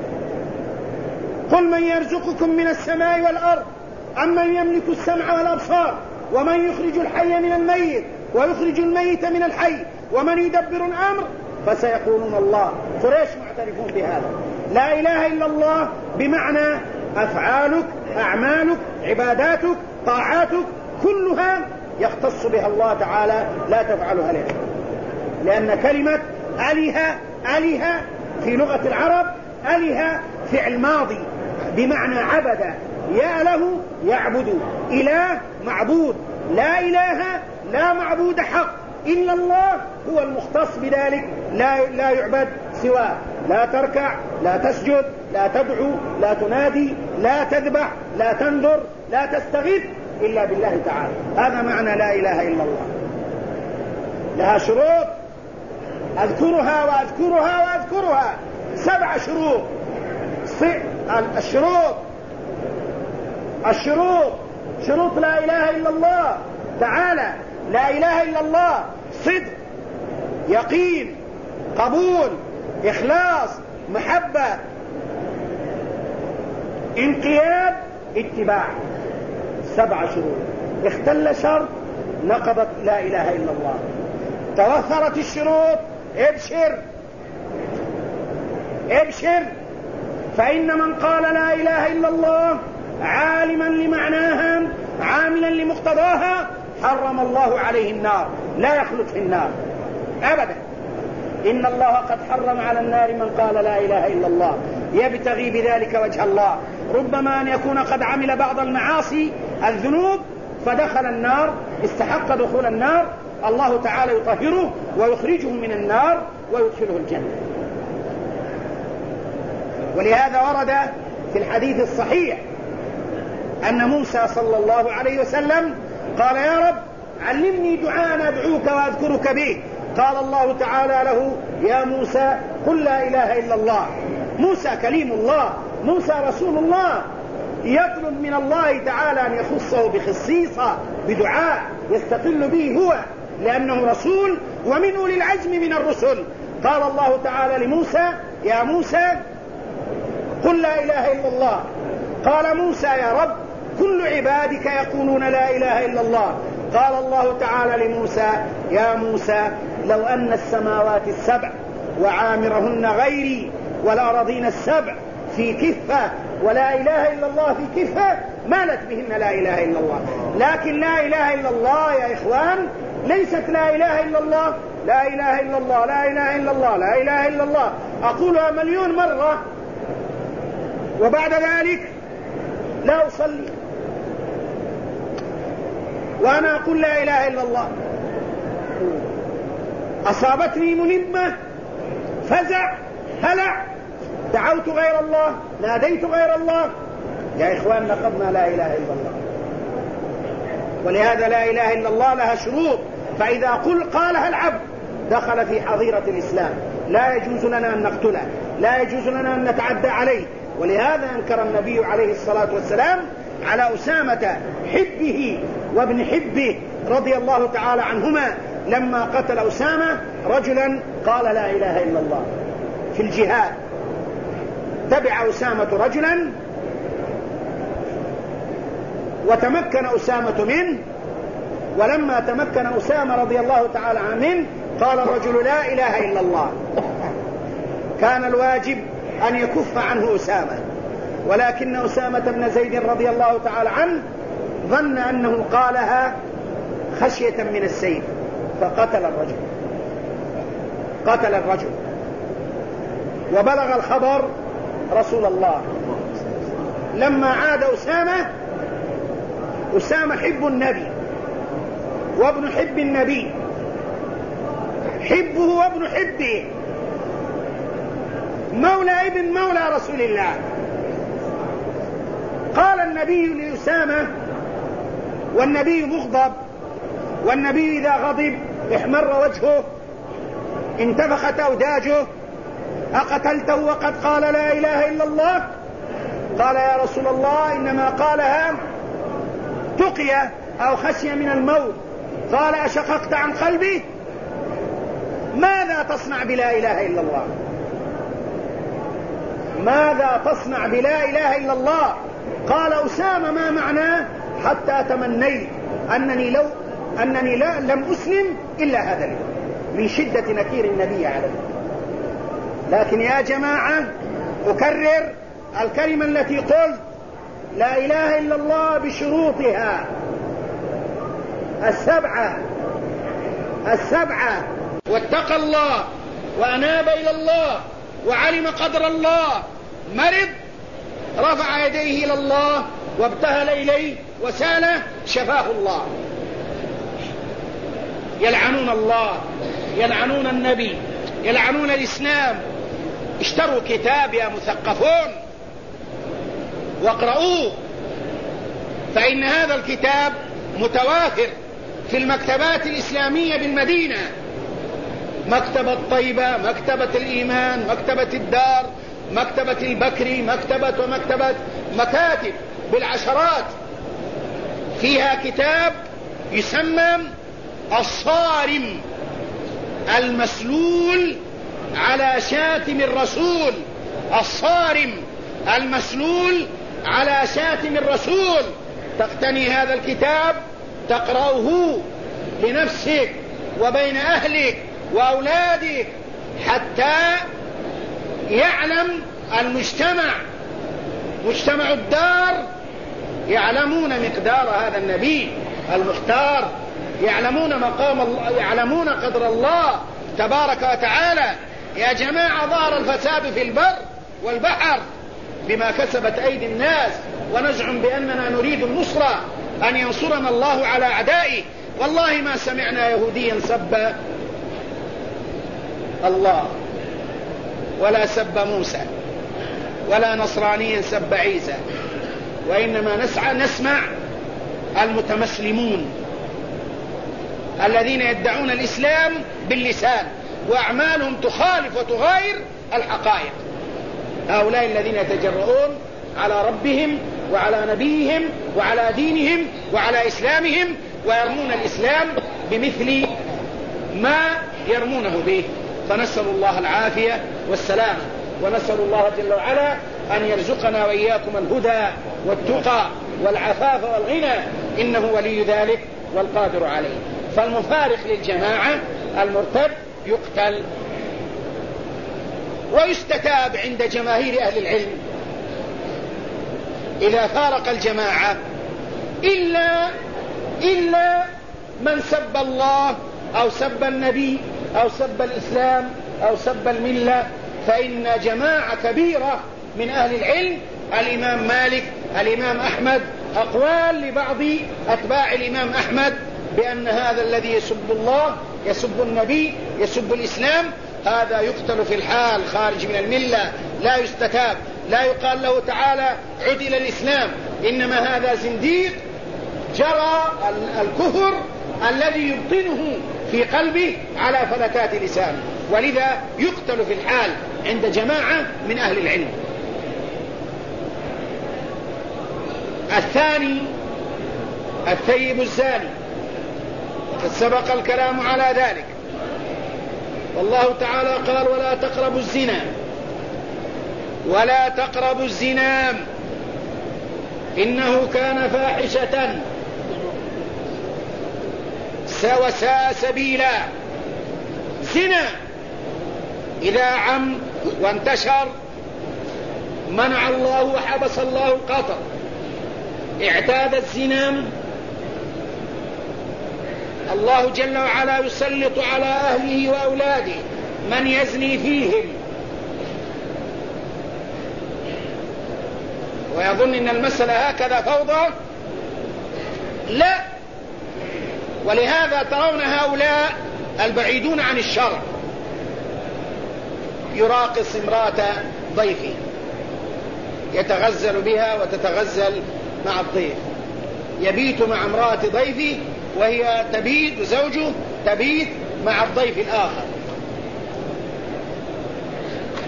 قل من يرزقكم من السماء والأرض أمن يملك السمع والأبصار ومن يخرج الحي من الميت ويخرج الميت من الحي ومن يدبر الأمر فسيقولون الله. قريش معترفون بهذا. لا إله إلا الله بمعنى أفعالك، أعمالك، عباداتك، طاعاتك، كلها يختص بها الله تعالى، لا تفعلها لك. لأن كلمة أله في لغة العرب، أله فعل ماضي بمعنى عبد، يأله يعبد، إله معبود. لا إله، لا معبود حق إلا الله، هو المختص بذلك، لا يعبد سواه. لا تركع، لا تسجد، لا تدعو، لا تنادي، لا تذبح، لا تنذر، لا تستغيث إلا بالله تعالى. هذا معنى لا إله إلا الله. لها شروط أذكرها وأذكرها وأذكرها، 7 شروط. شروط لا إله إلا الله تعالى. لا إله إلا الله صدق، يقين، قبول، إخلاص، محبة، انقياد، اتباع. 7 شروط. اختل شرط نقضت لا إله إلا الله. توفرت الشروط ابشر، فإن من قال لا إله إلا الله عالما لمعناها عاملا لمقتضاها حرم الله عليه النار، لا يخلد في النار أبدا. إن الله قد حرم على النار من قال لا إله إلا الله يبتغي بذلك وجه الله. ربما أن يكون قد عمل بعض المعاصي، الذنوب، فدخل النار، استحق دخول النار، الله تعالى يطهره ويخرجه من النار ويدخله الجنة. ولهذا ورد في الحديث الصحيح أن موسى صلى الله عليه وسلم قال: يا رب علمني دعاء أدعوك وأذكرك به. قال الله تعالى له: يا موسى قل لا إله إلا الله. موسى كليم الله، موسى رسول الله، يطلب من الله تعالى أن يخصه بخصيصة، بدعاء يستقل به هو، لأنه رسول ومن أولي العزم من الرسل. قال الله تعالى لموسى: يا موسى قل لا إله إلا الله. قال موسى: يا رب كل عبادك يقولون لا إله إلا الله. قال الله تعالى لموسى: يا موسى لو أن السماوات السبع وعامرهن غيري والأراضين السبع في كفة ولا إله إلا الله في كفة مالت بهن لا إله إلا الله. لكن لا إله إلا الله يا إخوان ليست لا إله إلا الله، لا إله إلا الله، لا إله إلا الله، لا إله إلا الله، أقولها 1,000,000 مرة وبعد ذلك لا أصلي وأنا أقول لا إله إلا الله. أصابتني ملمة، فزع، هلع، دعوت غير الله، ناديت غير الله. يا إخوان نقضنا لا إله إلا الله. ولهذا لا إله إلا الله لها شروط، فإذا قالها العبد دخل في حظيرة الإسلام. لا يجوز لنا أن نقتله، لا يجوز لنا أن نتعدى عليه. ولهذا أنكر النبي عليه الصلاة والسلام على أسامة حبه وابن حبه رضي الله تعالى عنهما لما قتل أسامة رجلا قال لا إله إلا الله في الجهاد. تبع أسامة رجلا وتمكن أسامة منه، ولما تمكن أسامة رضي الله تعالى عنه قال الرجل لا إله إلا الله. كان الواجب أن يكف عنه أسامة، ولكن أسامة بن زيد رضي الله تعالى عنه ظن أنه قالها خشية من السيف فقتل الرجل. وبلغ الخبر رسول الله. لما عاد أسامة حب النبي وابن حب النبي، حبه وابن حبه، مولى ابن مولى رسول الله. قال النبي لأسامة، والنبي مغضب، والنبي إذا غضب احمر وجهه، انتفخت أوداجه أقتلته وقد قال لا إله إلا الله؟ قال يا رسول الله إنما قالها تقي أو خشي من الموت. قال أشققت عن قلبي؟ ماذا تصنع بلا إله إلا الله؟ ماذا تصنع بلا إله إلا الله؟ قال أسامة ما معناه؟ حتى تمنيت أنني لم أسلم إلا هذا اليوم، من شدة نكير النبي عليه. لكن يا جماعة أكرر الكلمة التي قلت: لا إله إلا الله بشروطها السبعة، واتقى الله وأناب إلى الله وعلم قدر الله، مرض رفع يديه إلى الله وابتهل إليه وساله شفاه الله. يلعنون الله، يلعنون النبي، يلعنون الإسلام. اشتروا كتاب يا مثقفون واقرؤوه، فإن هذا الكتاب متوافر في المكتبات الإسلامية بالمدينة، مكتبة طيبة، مكتبة الإيمان، مكتبة الدار، مكتبة البكري، مكاتب بالعشرات فيها كتاب يسمى الصارم المسلول على شاتم الرسول. الصارم المسلول على شاتم الرسول. تقتني هذا الكتاب، تقرأه لنفسك وبين أهلك وأولادك حتى يعلم مجتمع الدار، يعلمون مقدار هذا النبي المختار، يعلمون مقام الله، يعلمون قدر الله تبارك وتعالى. يا جماعة ظهر الفساد في البر والبحر بما كسبت أيدي الناس، ونزعم بأننا نريد النصرة، أن ينصرنا الله على أعدائه. والله ما سمعنا يهوديا سب الله، ولا سب موسى، ولا نصرانيا سب عيسى، وإنما نسمع المتمسلمون الذين يدعون الإسلام باللسان وأعمالهم تخالف وتغاير الحقائق. هؤلاء الذين يتجرؤون على ربهم وعلى نبيهم وعلى دينهم وعلى إسلامهم، ويرمون الإسلام بمثل ما يرمونه به. فنسأل الله العافية والسلام، ونسأل الله جل وعلا أن يرزقنا وإياكم الهدى والتقى والعفاف والغنى، إنه ولي ذلك والقادر عليه. فالمفارق للجماعة المرتد يقتل ويستتاب عند جماهير أهل العلم إذا فارق الجماعة، إلا من سب الله أو سب النبي أو سب الإسلام أو سب الملة، فإن جماعة كبيرة من أهل العلم، الإمام مالك، الإمام أحمد، أقوال لبعض أتباع الإمام أحمد بأن هذا الذي يسب الله، يسب النبي، يسب الإسلام، هذا يقتل في الحال خارج من الملة، لا يستتاب، لا يقال له تعالى عد إلى الإسلام، إنما هذا زنديق جرى الكفر الذي يبطنه في قلبه على فلتات لسانه، ولذا يقتل في الحال عند جماعة من أهل العلم. الثاني الثيب الزاني، قد سبق الكلام على ذلك، والله تعالى قال ولا تقربوا الزنا، ولا تقربوا الزنا إنه كان فاحشة وساء سبيلا. زنا إذا عم وانتشر منع الله وحبس الله القطر. اعتاد الزنا، الله جل وعلا يسلط على أهله وأولاده من يزني فيهم، ويظن أن المسألة هكذا فوضى. لا، ولهذا ترون هؤلاء البعيدون عن الشرع يراقص امرأة ضيفه، يتغزل بها وتتغزل مع الضيف، يبيت مع امرأة ضيفه وهي تبيت، زوجه تبيت مع الضيف الآخر،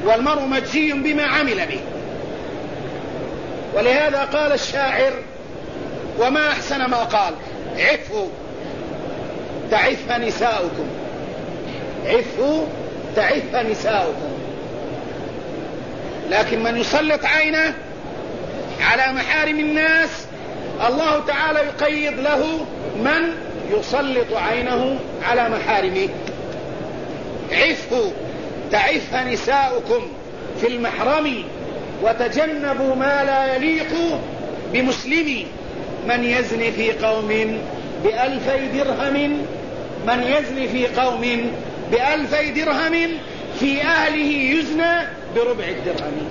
والمرء مجزي بما عمل به. ولهذا قال الشاعر: وما أحسن ما قال: عفوا تعف نساؤكم، عفوا تعف نساؤكم. لكن من يسلط عينه على محارم الناس الله تعالى يقيض له من يسلط عينه على محارمه. عفوا تعف نساؤكم في المحرم وتجنبوا ما لا يليق بمسلم. من يزني في قوم ب2000 درهم، من يزني في قوم ب2000 درهم في أهله يزنى بربع الدرهم.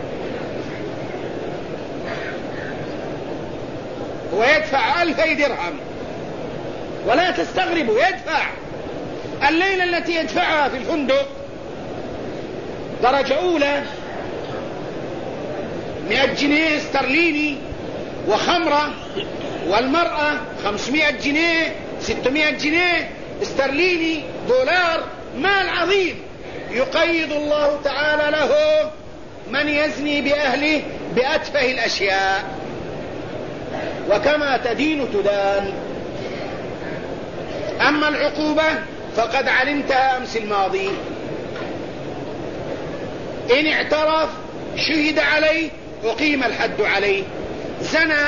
ويدفع 2000 درهم، ولا تستغربوا، يدفع الليلة التي يدفعها في الفندق درجة أولى 100 جنيه استرليني وخمرة، والمرأة 500 جنيه 600 جنيه استرليني دولار، مال عظيم يقيض الله تعالى له من يزني بأهله بأتفه الأشياء. وكما تدين تدان. أما العقوبة فقد علمتها أمس الماضي: إن اعترف شهد عليه أقيم الحد عليه، زنى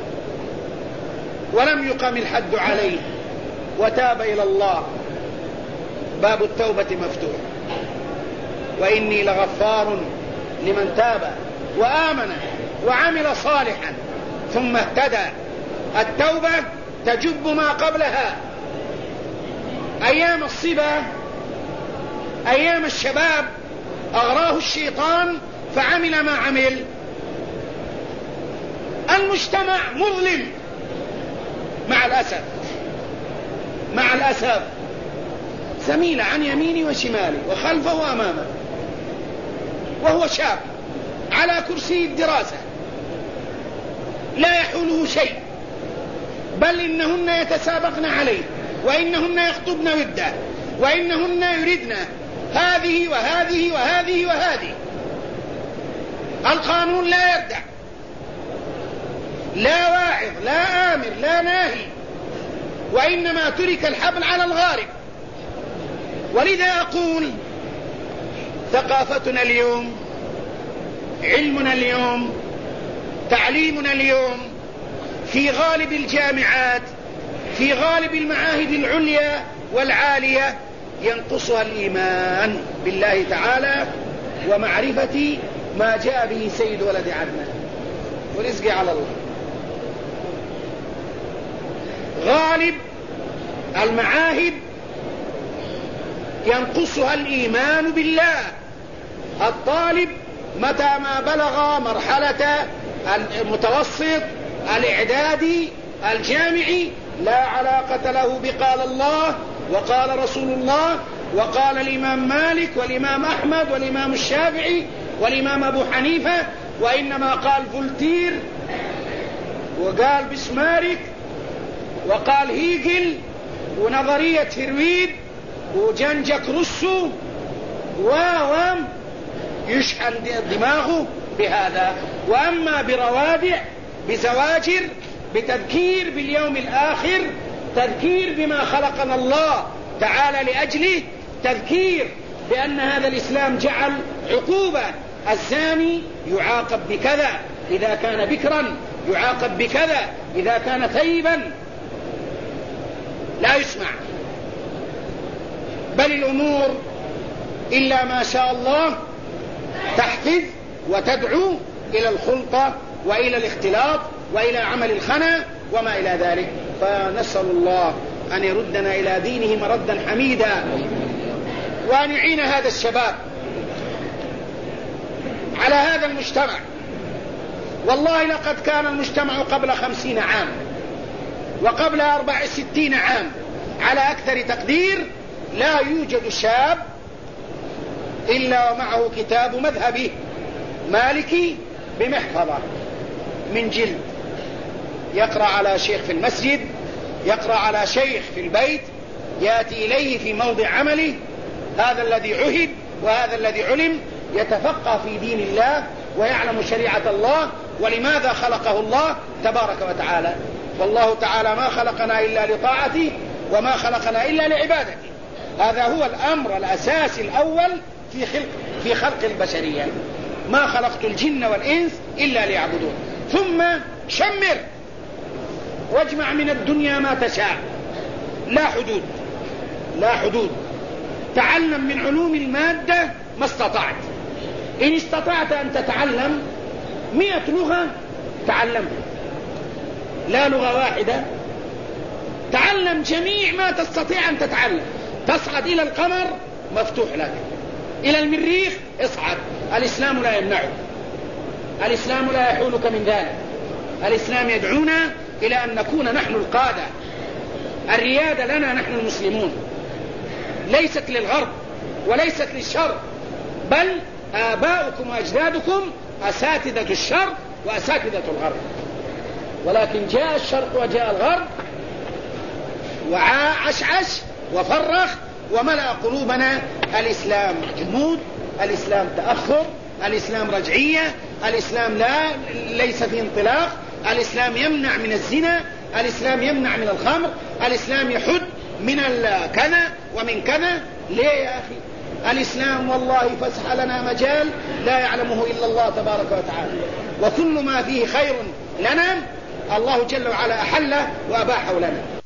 ولم يقم الحد عليه وتاب إلى الله باب التوبة مفتوح. وإني لغفار لمن تاب وآمن وعمل صالحا ثم اهتدى. التوبة تجب ما قبلها. أيام الصبا، أيام الشباب أغراه الشيطان فعمل ما عمل. المجتمع مظلم مع الأسف، مع الأسف. زميل عن يميني وشمالي وخلفه وأمامه، وهو شاب على كرسي الدراسة لا يحوله شيء، بل إنهن يتسابقن عليه، وإنهن يخطبن وده، وإنهن يردن هذه وهذه وهذه وهذه. القانون لا يردع، لا واعظ، لا آمر، لا ناهي، وإنما ترك الحبل على الغارب. ولذا أقول: ثقافتنا اليوم، علمنا اليوم، تعليمنا اليوم في غالب الجامعات، في غالب المعاهد العليا والعالية ينقصها الإيمان بالله تعالى ومعرفة ما جاء به سيد ولد عدنان، ورزقي على الله. غالب المعاهد ينقصها الإيمان بالله. الطالب متى ما بلغ مرحلة المتوسط، الإعدادي، الجامعي، لا علاقة له بقال الله وقال رسول الله وقال الإمام مالك والإمام أحمد والإمام الشافعي والإمام أبو حنيفة، وإنما قال فولتير وقال بسمارك وقال هيجل ونظرية هيرويد وجان جاك روسو يشحن دماغه بهذا. وأما بروادع، بزواجر، بتذكير باليوم الآخر، تذكير بما خلقنا الله تعالى لأجله، تذكير بأن هذا الإسلام جعل عقوبة: الزاني يعاقب بكذا إذا كان بكرا، يعاقب بكذا إذا كان ثيبا. لا يسمع، بل الأمور إلا ما شاء الله تحفز وتدعو إلى الخلطة وإلى الاختلاط وإلى عمل الخنا وما إلى ذلك. فنسأل الله أن يردنا إلى دينه مردا حميدا، وأن يعين هذا الشباب على هذا المجتمع. والله لقد كان المجتمع قبل 50 عام وقبل 64 عام على أكثر تقدير لا يوجد شاب إلا ومعه كتاب مذهبي مالكي بمحفظة من جلد، يقرأ على شيخ في المسجد، يقرأ على شيخ في البيت، يأتي إليه في موضع عمله، هذا الذي عهد وهذا الذي علم يتفقه في دين الله ويعلم شريعة الله ولماذا خلقه الله تبارك وتعالى. والله تعالى ما خلقنا إلا لطاعته وما خلقنا إلا لعبادته. هذا هو الأمر الأساسي الأول في خلق البشرية. ما خلقت الجن والإنس إلا ليعبدون. ثم شمر واجمع من الدنيا ما تشاء، لا حدود لا حدود. تعلم من علوم المادة ما استطعت. إن استطعت أن تتعلم 100 لغة تعلمها، لا لغة واحدة. تعلم جميع ما تستطيع أن تتعلم. تصعد إلى القمر مفتوح لك، إلى المريخ اصعد. الإسلام لا يمنعك، الإسلام لا يحولك من ذلك. الإسلام يدعونا إلى أن نكون نحن القادة. الريادة لنا نحن المسلمون، ليست للغرب وليست للشرق، بل آباؤكم وأجدادكم أساتذة الشرق وأساتذة الغرب. ولكن جاء الشرق وجاء الغرب وعشعش وفرخ وملأ قلوبنا الإسلام جمود، الإسلام تأخر، الإسلام رجعية، الإسلام ليس في انطلاق، الإسلام يمنع من الزنا، الإسلام يمنع من الخمر، الإسلام يحد من كذا ومن كذا. ليه يا أخي؟ الإسلام والله فسح لنا مجال لا يعلمه إلا الله تبارك وتعالى، وكل ما فيه خير لنا الله جل وعلا أحله وأباحه لنا.